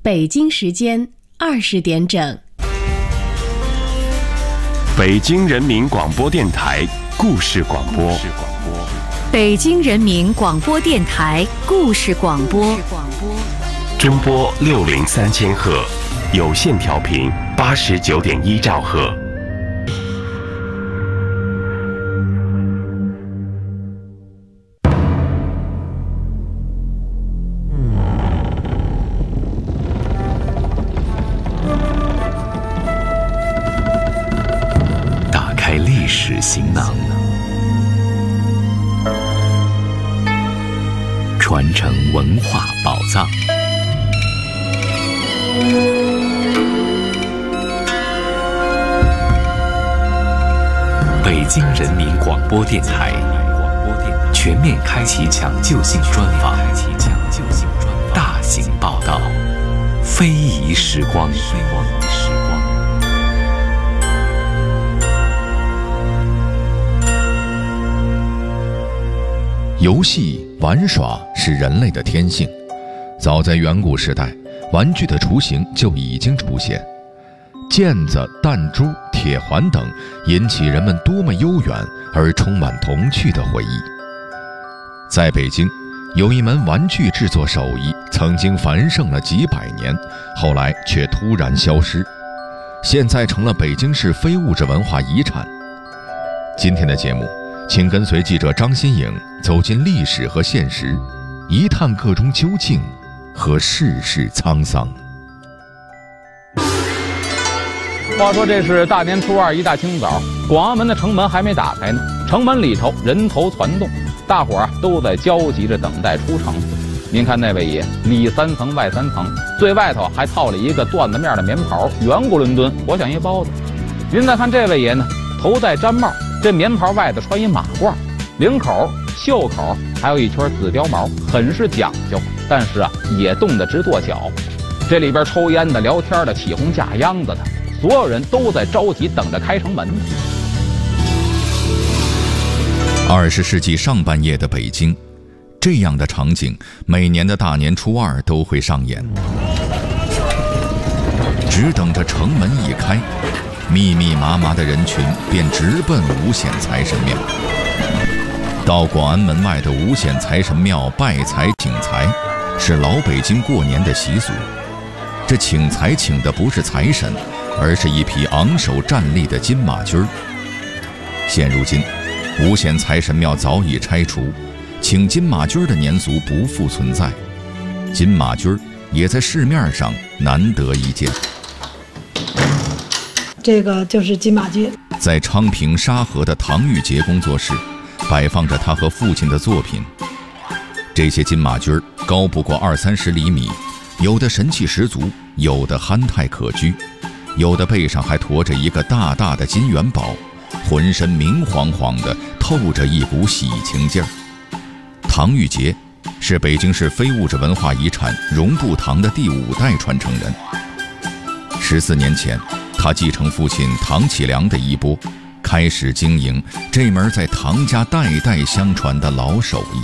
北京时间20点整。 北京人民广播电台故事广播。 北京人民广播电台故事广播。 中波603千赫，有线调频89.1兆赫。 打开历史行囊，传承文化宝藏。北京人民广播电台全面开启抢救性专访，大型报道，非遗时光。 游戏玩耍是人类的天性，早在远古时代，玩具的雏形就已经出现。毽子、弹珠、铁环等引起人们多么悠远而充满童趣的回忆。在北京，有一门玩具制作手艺曾经繁盛了几百年，后来却突然消失，现在成了北京市非物质文化遗产。今天的节目，请跟随记者张新颖走进历史和现实，一探个中究竟和世事沧桑。 话说这是大年初二一大清早，广安门的城门还没打开呢，城门里头人头攒动，大伙儿都在焦急着等待出城。您看那位爷，里3层外3层，最外头还套了一个缎子面的棉袍，圆咕伦敦，活像一包子。您再看这位爷呢，头戴毡帽，这棉袍外头穿一马褂，领口、袖口还有一圈紫貂毛，很是讲究，但是也冻得直跺脚。这里边抽烟的、聊天的、起哄架秧子的，所有人都在着急等着开城门。 20世纪上半叶的北京，这样的场景每年的大年初二都会上演。只等着城门一开，密密麻麻的人群便直奔五显财神庙。到广安门外的五显财神庙拜财请财，是老北京过年的习俗。这请财请的不是财神，而是一匹昂首站立的金马驹儿。现如今，五显财神庙早已拆除，请金马驹儿的年俗不复存在，金马驹儿也在市面上难得一见。 这个就是金马驹。 在昌平沙河的唐玉杰工作室，摆放着他和父亲的作品。这些金马驹儿高不过20-30厘米，有的神气十足，有的憨态可掬，有的背上还驮着一个大大的金元宝，浑身明晃晃的，透着一股喜庆劲儿。唐玉杰是北京市非物质文化遗产荣布堂的第5代传承人。14年前，他继承父亲唐启良的衣钵，开始经营这门在唐家代代相传的老手艺。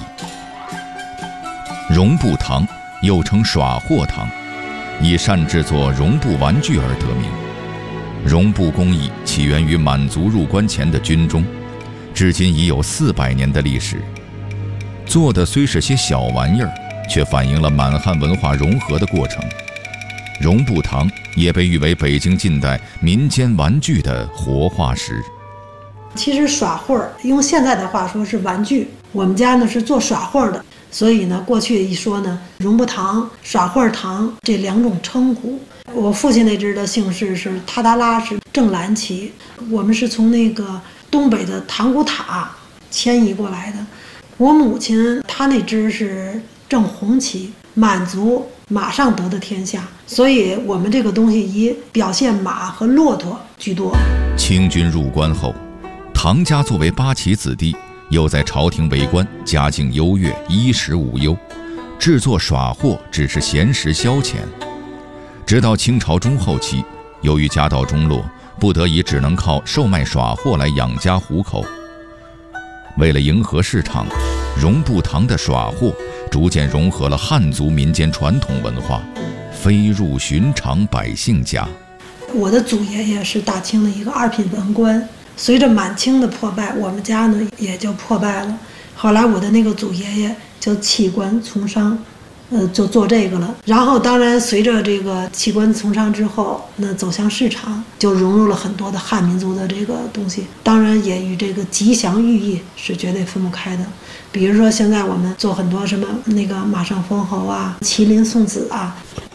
荣布堂又称耍货堂，以善制作绒布玩具而得名。绒布工艺起源于满族入关前的军中，至今已有400年的历史。做的虽是些小玩意儿，却反映了满汉文化融合的过程。绒布堂也被誉为北京近代民间玩具的活化石。 其实耍货儿用现在的话说是玩具，我们家呢是做耍货的，所以呢过去一说呢，绒布堂、耍货堂这2种称呼。我父亲那支的姓氏是塔达拉，是正蓝旗，我们是从那个东北的塘古塔迁移过来的。我母亲她那支是正红旗，满族马上得的天下，所以我们这个东西以表现马和骆驼居多。 清军入关后，唐家作为八旗子弟，又在朝廷为官，家境优越，衣食无忧，制作耍货只是闲时消遣。直到清朝中后期，由于家道中落，不得已只能靠售卖耍货来养家糊口。为了迎合市场，绒布堂的耍货逐渐融合了汉族民间传统文化， 飞入寻常百姓家。 我的祖爷爷是大清的一个2品文官，随着满清的破败，我们家呢也就破败了。后来我的那个祖爷爷就弃官从商，就做这个了。然后当然随着这个弃官从商之后，那走向市场，就融入了很多的汉民族的这个东西，当然也与这个吉祥寓意是绝对分不开的。比如说现在我们做很多什么那个马上封侯啊、麒麟送子啊。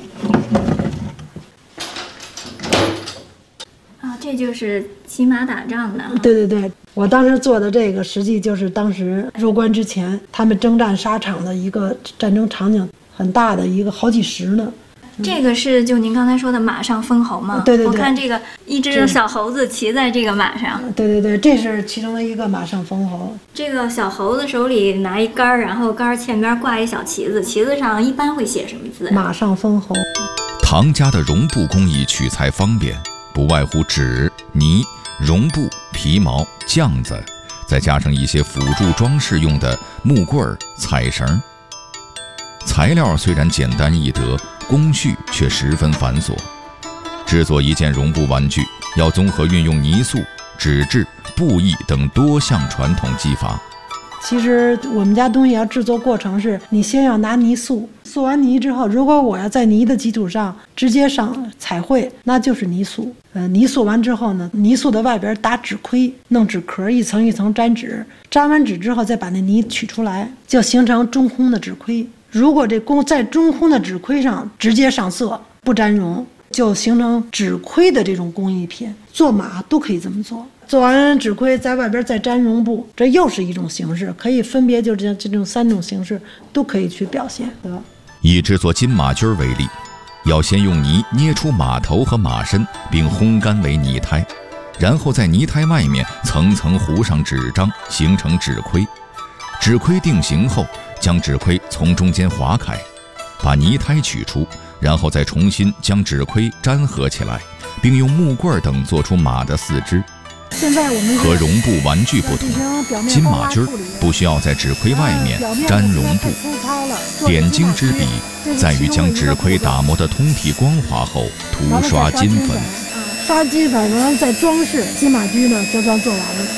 这就是骑马打仗的。 对对对，我当时做的这个，实际就是当时入关之前，他们征战沙场的一个战争场景，很大的一个好几十呢。 这个是就您刚才说的马上封侯吗？ 对对对， 我看这个一只小猴子骑在这个马上。 对对对，这是其中的一个马上封侯。 这个小猴子手里拿一杆，然后杆前边挂一小旗子，旗子上一般会写什么字？ 马上封侯。 唐家的绒布工艺取材方便，不外乎纸、泥、绒布、皮毛、酱子，再加上一些辅助装饰用的木棍儿、彩绳。材料虽然简单易得，工序却十分繁琐。制作一件绒布玩具，要综合运用泥塑、纸质、布艺等多项传统技法。 其实我们家东西要制作过程是，你先要拿泥塑，塑完泥之后，如果我要在泥的基础上直接上彩绘，那就是泥塑。泥塑完之后呢，泥塑的外边打纸盔，弄纸壳，一层一层粘纸，粘完纸之后再把那泥取出来，就形成中空的纸盔。如果这在中空的纸盔上直接上色，不沾绒，就形成纸盔的这种工艺品。做马都可以这么做，做完纸盔在外边再粘绒布，这又是一种形式，可以分别就这种3种形式都可以去表现。 以制作金马驹为例，要先用泥捏出马头和马身，并烘干为泥胎，然后在泥胎外面层层糊上纸张，形成纸盔。纸盔定型后，将纸盔从中间划开，把泥胎取出，然后再重新将纸盔粘合起来，并用木棍等做出马的4肢。 现在我们和绒布玩具不同，金马驹不需要在纸盔外面粘绒布，点睛之笔在于将纸盔打磨得通体光滑后涂刷金粉。 刷金粉完再装饰，金马驹呢就算做完了。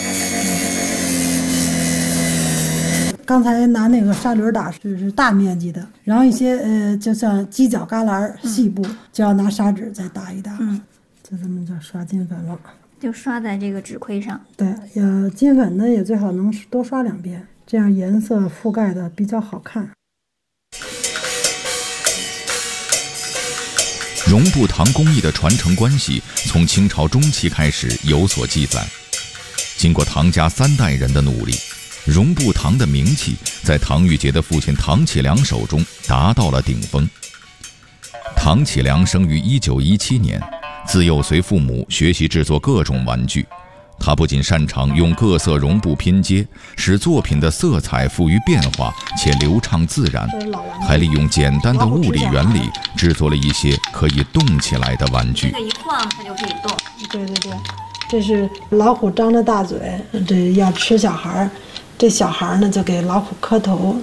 刚才拿那个砂轮打是大面积的，然后一些就像犄角旮旯细部，就要拿砂纸再打一打，就这么就刷金粉了， 就刷在这个纸盔上。 对，金粉呢也最好能多刷2遍，这样颜色覆盖的比较好看。 绒布糖工艺的传承关系从清朝中期开始有所记载，经过唐家3代人的努力，绒布糖的名气在唐玉洁的父亲唐启良手中达到了顶峰。唐启良生于1917年，自幼随父母学习制作各种玩具。他不仅擅长用各色绒布拼接，使作品的色彩富于变化且流畅自然，还利用简单的物理原理制作了一些可以动起来的玩具。 这一晃它就可以动。 对对对，这是老虎张着大嘴，这要吃小孩，这小孩呢就给老虎磕头。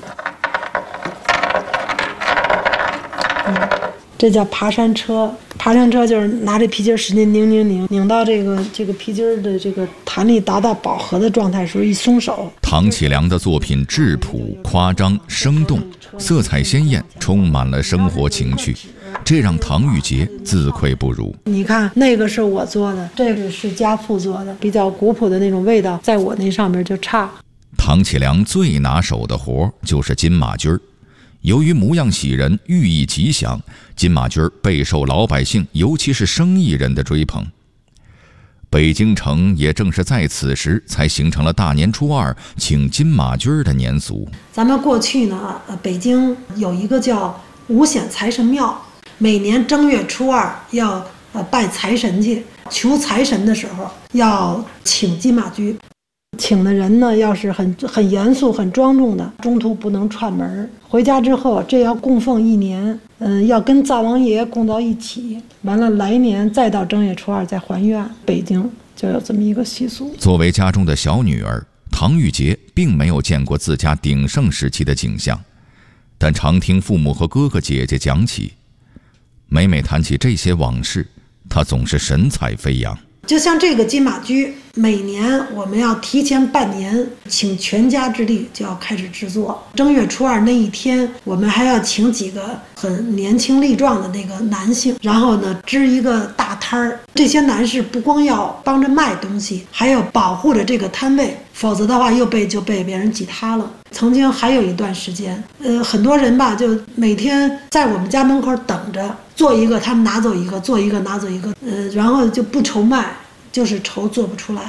这叫爬山车，爬山车就是拿这皮筋使劲拧到这个皮筋的这个弹力达到饱和的状态时候一松手。 唐启良的作品质朴、夸张、生动，色彩鲜艳，充满了生活情趣，这让唐玉洁自愧不如。 你看那个是我做的，这个是家父做的，比较古朴的那种味道，在我那上面就差。 唐启良最拿手的活就是金马驹儿。由于模样喜人，寓意吉祥，金马驹备受老百姓，尤其是生意人的追捧。北京城也正是在此时才形成了大年初2请金马驹的年俗。 咱们过去呢，北京有一个叫五显财神庙，每年正月初2要拜财神去，求财神的时候要请金马驹。请的人呢，要是很严肃、很庄重的，中途不能串门。回家之后，这要供奉1年，要跟灶王爷供到一起。完了，来年再到正月初2再还愿。北京就有这么一个习俗。 作为家中的小女儿，唐玉洁并没有见过自家鼎盛时期的景象，但常听父母和哥哥姐姐讲起。 每每谈起这些往事，他总是神采飞扬。 就像这个金马驹，每年我们要提前半年请全家之力就要开始制作。正月初二那一天，我们还要请几个很年轻力壮的那个男性，然后呢支一个大摊儿。这些男士不光要帮着卖东西，还要保护着这个摊位，否则的话就被别人挤塌了。曾经还有一段时间，很多人吧，就每天在我们家门口等着，做一个他们拿走一个，做一个拿走一个，然后就不愁卖，就是愁做不出来。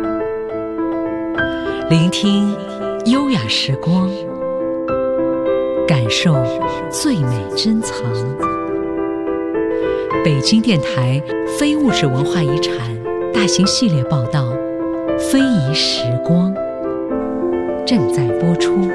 聆听优雅时光，感受最美珍藏。北京电台非物质文化遗产大型系列报道《非遗时光》正在播出。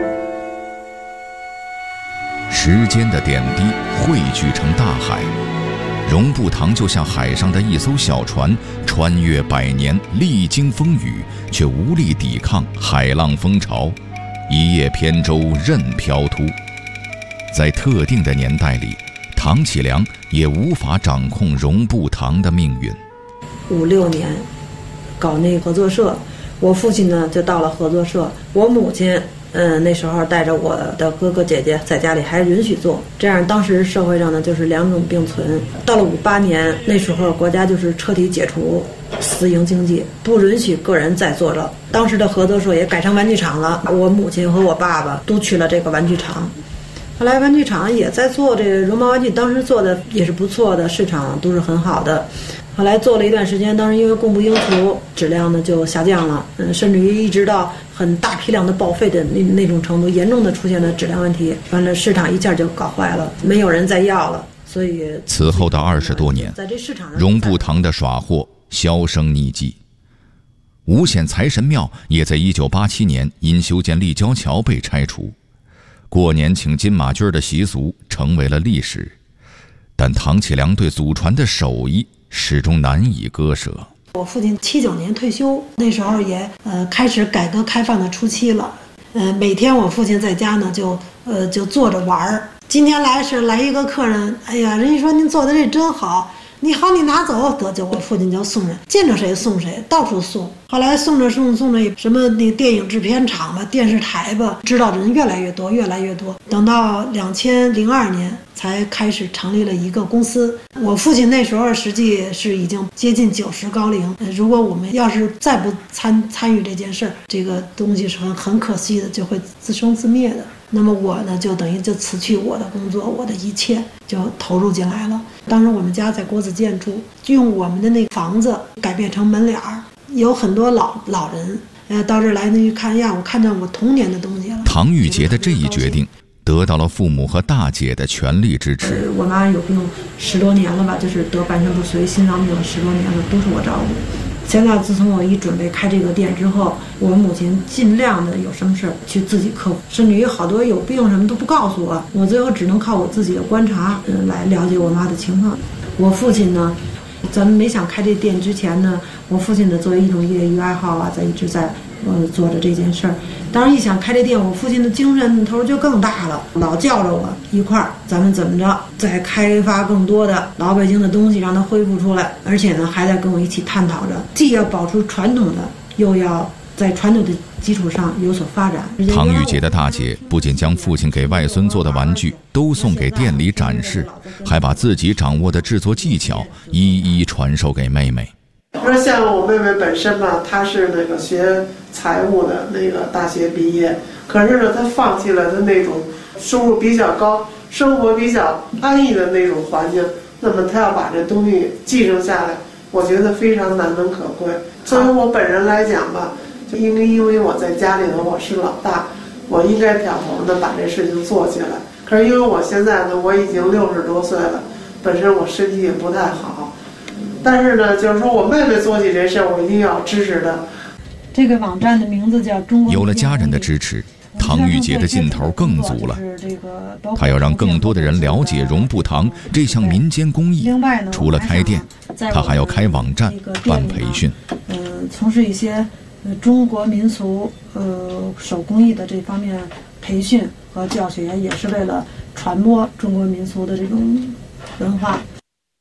时间的点滴汇聚成大海，荣埠堂就像海上的一艘小船，穿越百年，历经风雨，却无力抵抗海浪风潮，一叶扁舟任飘突。在特定的年代里，唐启良也无法掌控荣埠堂的命运。 5、6年搞那合作社，我父亲呢就到了合作社，我母亲那时候带着我的哥哥姐姐在家里还允许做，这样当时社会上呢就是两种并存。到了58年，那时候国家就是彻底解除私营经济，不允许个人再做了。当时的合作社也改成玩具厂了，我母亲和我爸爸都去了这个玩具厂。后来玩具厂也在做这个绒毛玩具，当时做的也是不错的，市场都是很好的。后来做了一段时间，当时因为供不应求，质量呢就下降了，甚至于一直到很大批量的报废的那种程度，严重的出现了质量问题，完了市场一下就搞坏了，没有人再要了。所以此后的20多年， 在这市场上， 荣埠堂的耍货销声匿迹。五显财神庙也在1987年因修建立交桥被拆除，过年请金马驹的习俗成为了历史，但唐启良对祖传的手艺始终难以割舍。 我父亲79年退休，那时候也开始改革开放的初期了。每天我父亲在家呢就坐着玩儿。今天来一个客人，哎呀，人家说您做的这真好，你好你拿走，得就我父亲就送人，见着谁送谁，到处送。后来送着什么那电影制片厂吧、电视台吧，知道的人越来越多。等到2002年才开始成立了一个公司。我父亲那时候实际是已经接近90高龄，如果我们要是再不参与这件事儿，这个东西是很可惜的，就会自生自灭的。那么我呢，就等于就辞去我的工作，我的一切就投入进来了。当时我们家在国子监住，用我们的那个房子改变成门脸儿，有很多老人，到这儿来呢一看呀，我看见我童年的东西了。 唐玉洁的这一决定得到了父母和大姐的全力支持。 我妈有病10多年了吧，就是得半身不遂、心脏病了10多年了，都是我照顾。现在自从我一准备开这个店之后，我母亲尽量的有什么事去自己克服，甚至于好多有病什么都不告诉我，我最后只能靠我自己的观察，来了解我妈的情况。我父亲呢，咱们没想开这店之前呢，我父亲的作为一种业余爱好啊，一直在做着这件事儿。当然一想开这店，我父亲的精神头就更大了，老叫着我一块儿，咱们怎么着再开发更多的老北京的东西，让它恢复出来。而且呢，还在跟我一起探讨着，既要保持传统的，又要在传统的基础上有所发展。 唐玉洁的大姐不仅将父亲给外孙做的玩具都送给店里展示，还把自己掌握的制作技巧一一传授给妹妹。 说像我妹妹本身吧，她是那个学财务的，那个大学毕业，可是呢，她放弃了她那种收入比较高、生活比较安逸的那种环境，那么她要把这东西继承下来，我觉得非常难能可贵。作为我本人来讲吧，就因为我在家里头我是老大，我应该挑头的把这事情做起来。可是因为我现在呢，我已经60多岁了，本身我身体也不太好。但是呢，就是说我妹妹做起这事，我一定要支持她。 这个网站的名字叫中国。 有了家人的支持，唐玉洁的劲头更足了。她要让更多的人了解荣埠堂这项民间工艺。除了开店，她还要开网站、办培训。 从事一些中国民俗手工艺的这方面培训和教学，也是为了传播中国民俗的这种文化。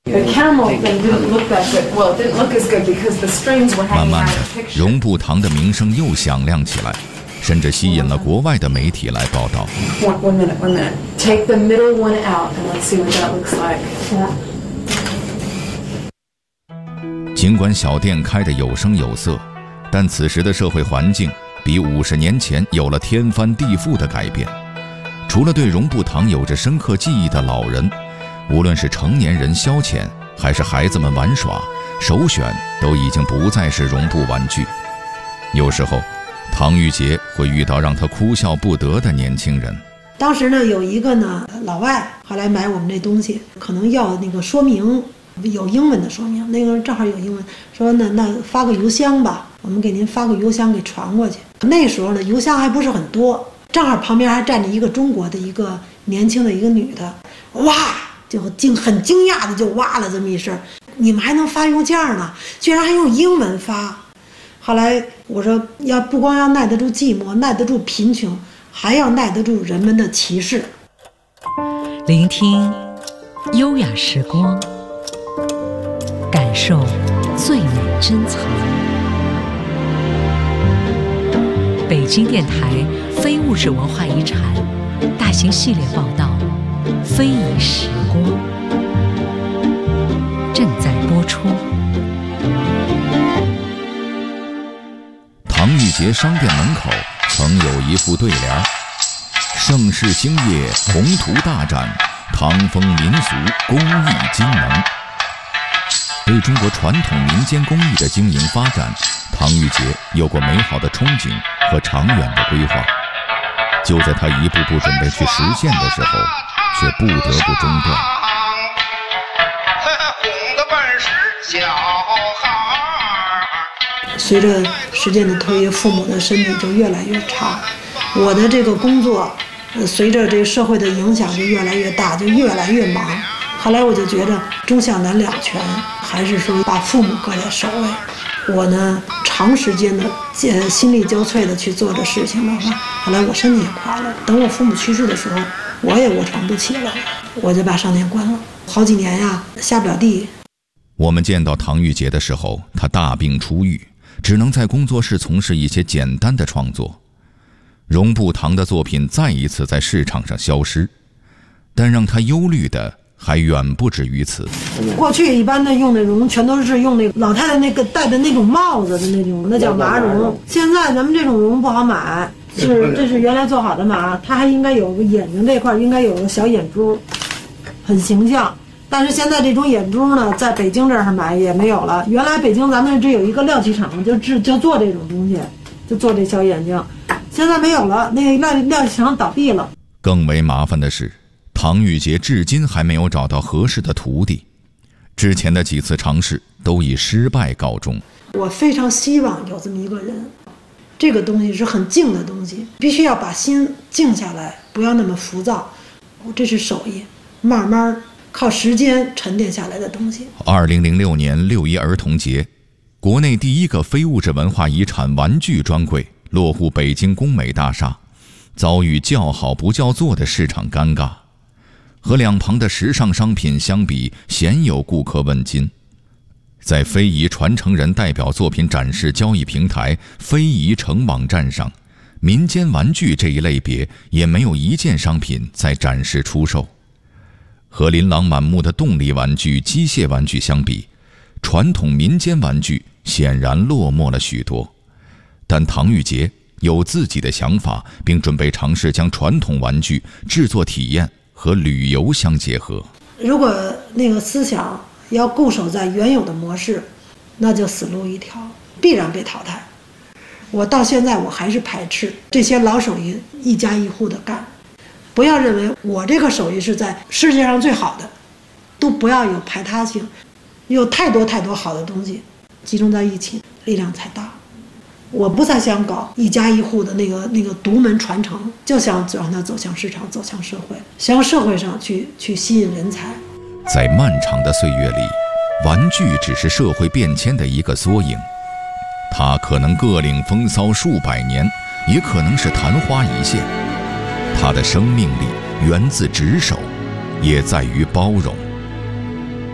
慢慢的，绒布糖的名声又响亮起来，甚至吸引了国外的媒体来报道。 One minute. Take the middle one out and let's see what that looks like. 尽管小店开得有声有色，但此时的社会环境比50年前有了天翻地覆的改变。除了对绒布糖有着深刻记忆的老人，无论是成年人消遣还是孩子们玩耍，首选都已经不再是绒布玩具。有时候唐玉洁会遇到让她哭笑不得的年轻人。 当时呢，有一个呢老外后来买我们这东西，可能要那个说明，有英文的说明，那个正好有英文，说那发个邮箱吧，我们给您发个邮箱给传过去。那时候呢，邮箱还不是很多，正好旁边还站着一个中国的一个年轻的一个女的，哇，就很惊讶的就哇了这么一声，你们还能发邮件呢，居然还用英文发。后来我说，不光要耐得住寂寞，耐得住贫穷，还要耐得住人们的歧视。 聆听优雅时光，感受最美珍藏。北京电台非物质文化遗产大型系列报道《非遗时光》正在播出。 唐玉洁商店门口曾有一副对联：盛世兴业，宏图大展，唐风民俗，工艺精能。对中国传统民间工艺的经营发展，唐玉洁有过美好的憧憬和长远的规划。就在她一步步准备去实现的时候，却不得不中断。 随着时间的推移，父母的身体就越来越差，我的这个工作随着这个社会的影响就越来越大，就越来越忙。后来我就觉得忠孝难两全，还是说把父母搁在首位。我呢长时间的心力交瘁的去做这事情的话，后来我身体也垮了。等我父母去世的时候，我也卧床不起了，我就把商店关了。好几年呀，下不了地。 我们见到唐玉洁的时候，她大病初愈，只能在工作室从事一些简单的创作。绒布糖的作品再一次在市场上消失，但让她忧虑的还远不止于此。 过去一般的用的绒全都是用那老太太那个戴的那种帽子的那种，那叫麻绒。现在咱们这种绒不好买，这是原来做好的麻，它还应该有个眼睛这块应该有个小眼珠，很形象。但是现在这种眼珠呢，在北京这儿买也没有了。原来北京咱们这有一个料器厂，就做这种东西，就做这小眼睛，现在没有了，那个料器厂倒闭了。 更为麻烦的是，唐玉洁至今还没有找到合适的徒弟，之前的几次尝试都以失败告终。 我非常希望有这么一个人，这个东西是很静的东西，必须要把心静下来，不要那么浮躁。这是手艺，慢慢靠时间沉淀下来的东西。 2006年6一儿童节，国内第一个非物质文化遗产玩具专柜落户北京工美大厦，遭遇叫好不叫座的市场尴尬。和两旁的时尚商品相比，鲜有顾客问津。在非遗传承人代表作品展示交易平台非遗城网站上，民间玩具这一类别也没有一件商品在展示出售。和琳琅满目的动力玩具、机械玩具相比，传统民间玩具显然落寞了许多。但唐玉洁有自己的想法，并准备尝试将传统玩具制作体验和旅游相结合。 如果那个思想要固守在原有的模式，那就死路一条，必然被淘汰。我到现在我还是排斥这些老手艺一家一户的干。不要认为我这个手艺是在世界上最好的，都不要有排他性。有太多好的东西集中在一起，力量才大。我不再想搞一家一户的那个独门传承，就想让它走向市场，走向社会，向社会上去吸引人才。 在漫长的岁月里，玩具只是社会变迁的一个缩影，它可能各领风骚数百年，也可能是昙花一现。它的生命力源自执手，也在于包容。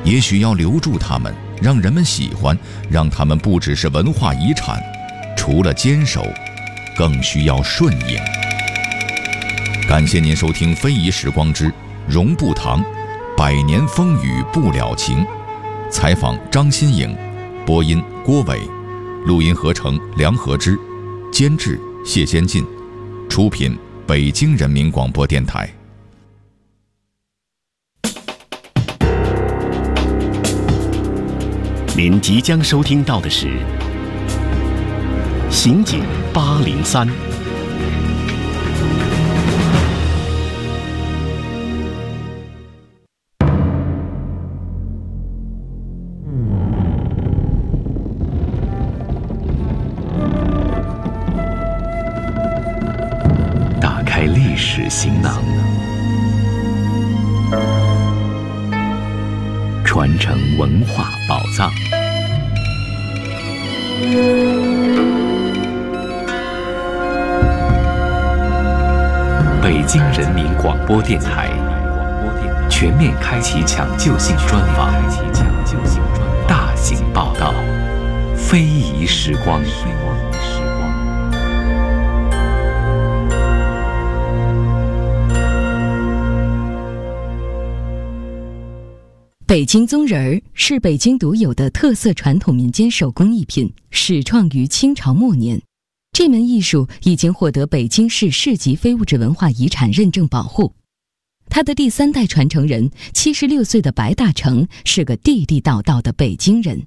也许要留住它们，让人们喜欢，让它们不只是文化遗产，除了坚守，更需要顺应。感谢您收听《非遗时光之容步堂，100年风雨不了情》，采访张新颖，播音郭伟，录音合成梁和之，监制谢先进，出品北京人民广播电台。 您即将收听到的是《刑警803》。 打开历史行囊，传承文化宝藏。北京人民广播电台全面开启抢救性专访，大型报道，非遗时光。 北京宗人儿是北京独有的特色传统民间手工艺品，始创于清朝末年。这门艺术已经获得北京市市级非物质文化遗产认证保护。他的第3代传承人76岁的白大成是个地地道道的北京人。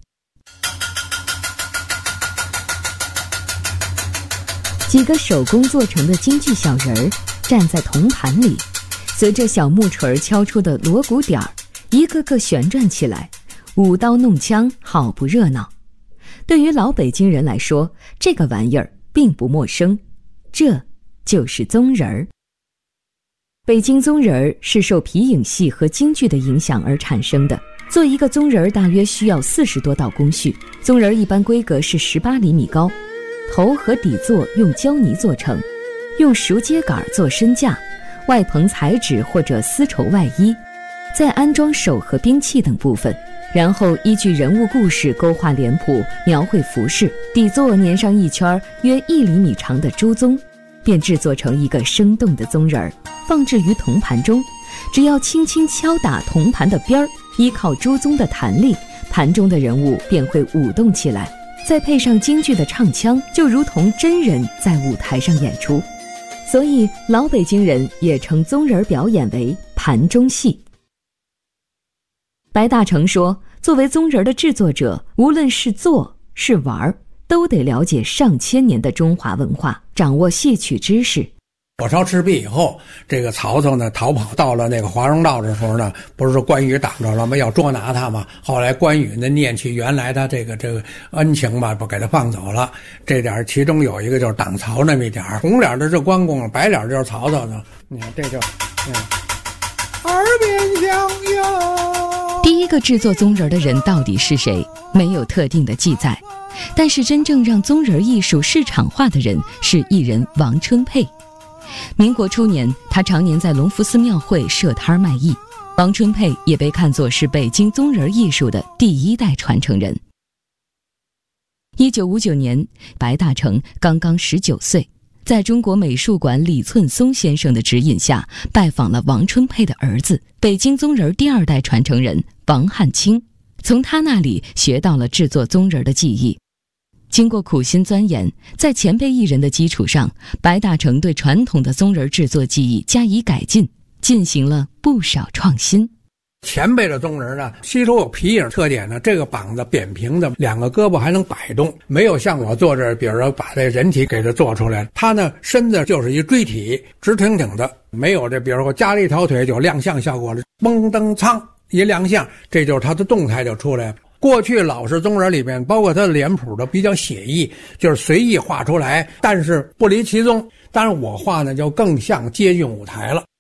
几个手工做成的京剧小人儿站在铜盘里，随着小木锤敲出的锣鼓点儿，一个个旋转起来，舞刀弄枪，好不热闹。对于老北京人来说，这个玩意儿并不陌生，这就是宗人儿。北京宗人儿是受皮影戏和京剧的影响而产生的。做一个宗人儿大约需要40多道工序，宗人儿一般规格是18厘米高，头和底座用胶泥做成，用熟秸秆做身架，外棚彩纸或者丝绸外衣，再安装手和兵器等部分，然后依据人物故事勾画脸谱，描绘服饰，底座粘上一圈约1厘米长的猪鬃，便制作成一个生动的宗人儿，放置于铜盘中。只要轻轻敲打铜盘的边儿，依靠猪鬃的弹力，盘中的人物便会舞动起来，再配上京剧的唱腔，就如同真人在舞台上演出。所以老北京人也称宗人表演为盘中戏。白大成说，作为宗人的制作者，无论是做是玩，都得了解上千年的中华文化，掌握戏曲知识。 火烧赤壁以后，这个曹操呢逃跑到了那个华容道的时候呢，不是关羽挡着了吗？要捉拿他嘛。后来关羽呢念起原来他这个恩情吧，不给他放走了。这点其中有一个就是挡曹那么一点，红脸的是关公，白脸就是曹操呢。你看这就耳边响哟。 第一个制作宗人的人到底是谁？没有特定的记载，但是真正让宗人艺术市场化的人是艺人王春佩。民国初年，他常年在隆福寺庙会设摊卖艺。王春佩也被看作是北京宗人艺术的第1代传承人。1959年，白大成刚刚19岁，在中国美术馆李寸松先生的指引下，拜访了王春佩的儿子，北京宗人第2代传承人王汉卿，从他那里学到了制作宗人的技艺。经过苦心钻研，在前辈艺人的基础上，白大成对传统的宗人制作技艺加以改进，进行了不少创新。 前辈的宗人呢，吸收有皮影特点呢，这个膀子扁平的，2个胳膊还能摆动，没有像我做这，比如说把这人体给它做出来，他呢身子就是一锥体，直挺挺的，没有这比如说加了一条腿就亮相效果了，嘣噔苍一亮相，这就是他的动态就出来了。过去老式宗人里边，包括他的脸谱都比较写意，就是随意画出来，但是不离其宗。当然我画呢就更像接近舞台了。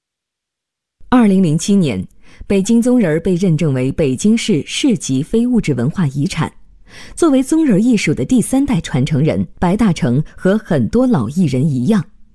2007年，北京宗人被认证为北京市市级非物质文化遗产。作为宗人艺术的第3代传承人，白大成和很多老艺人一样，